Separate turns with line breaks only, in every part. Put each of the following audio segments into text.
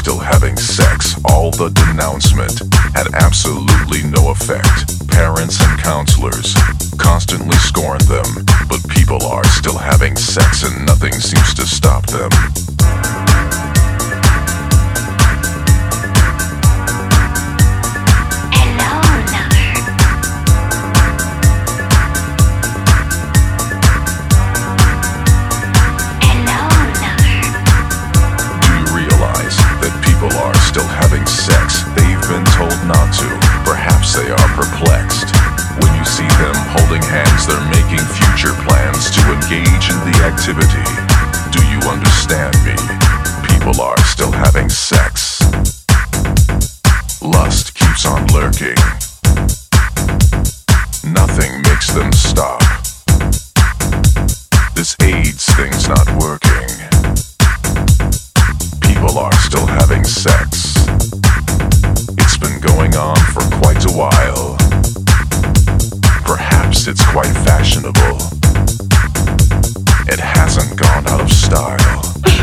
still having sex. All the denouncement had absolutely no effect. Parents and counselors constantly scorn them, but people are still having sex and nothing seems to stop them. Still having sex, they've been told not to. Perhaps they are perplexed. When you see them holding hands, they're making future plans to engage in the activity. Do you understand me? People are still having sex. Lust keeps on lurking. Nothing makes them stop. This AIDS thing's not working. People are still having sex. It's been going on for quite a while. Perhaps it's quite fashionable. It hasn't gone out of style.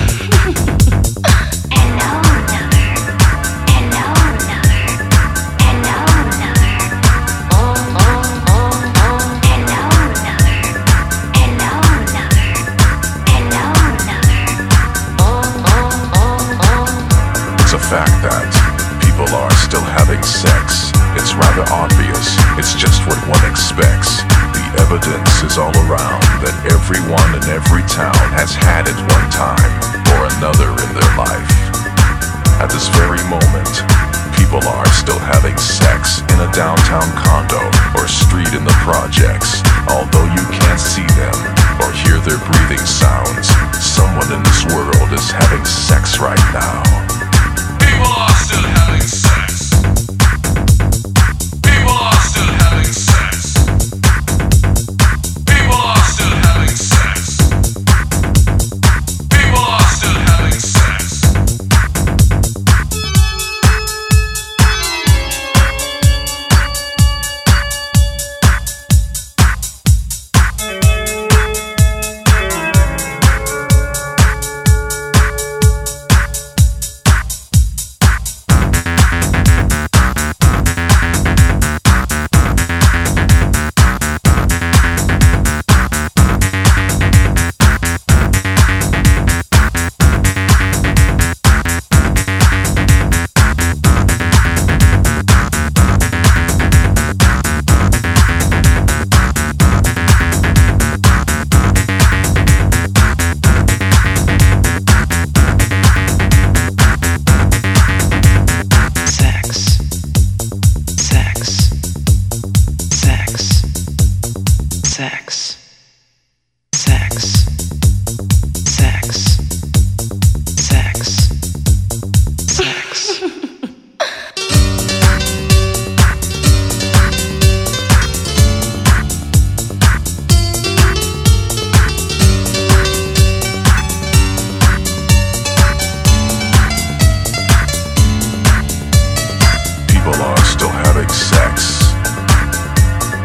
It's a fact that people are still having sex. It's rather obvious, it's just what one expects. The evidence is all around that everyone in every town has had it one time or another in their life. At this very moment, people are still having sex in a downtown condo or street in the projects. Although you can't see them or hear their breathing sounds, someone in this world is having sex right now.
People are still having sex. People are still having sex. People are still having sex. People are still having sex.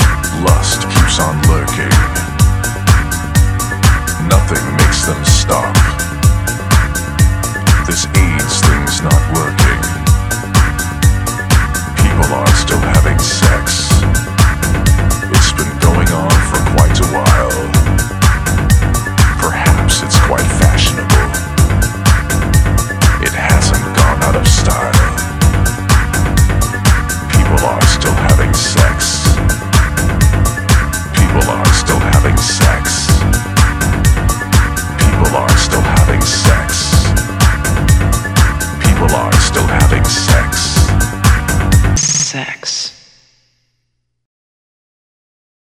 Lust keeps on lurking. Nothing makes them stop.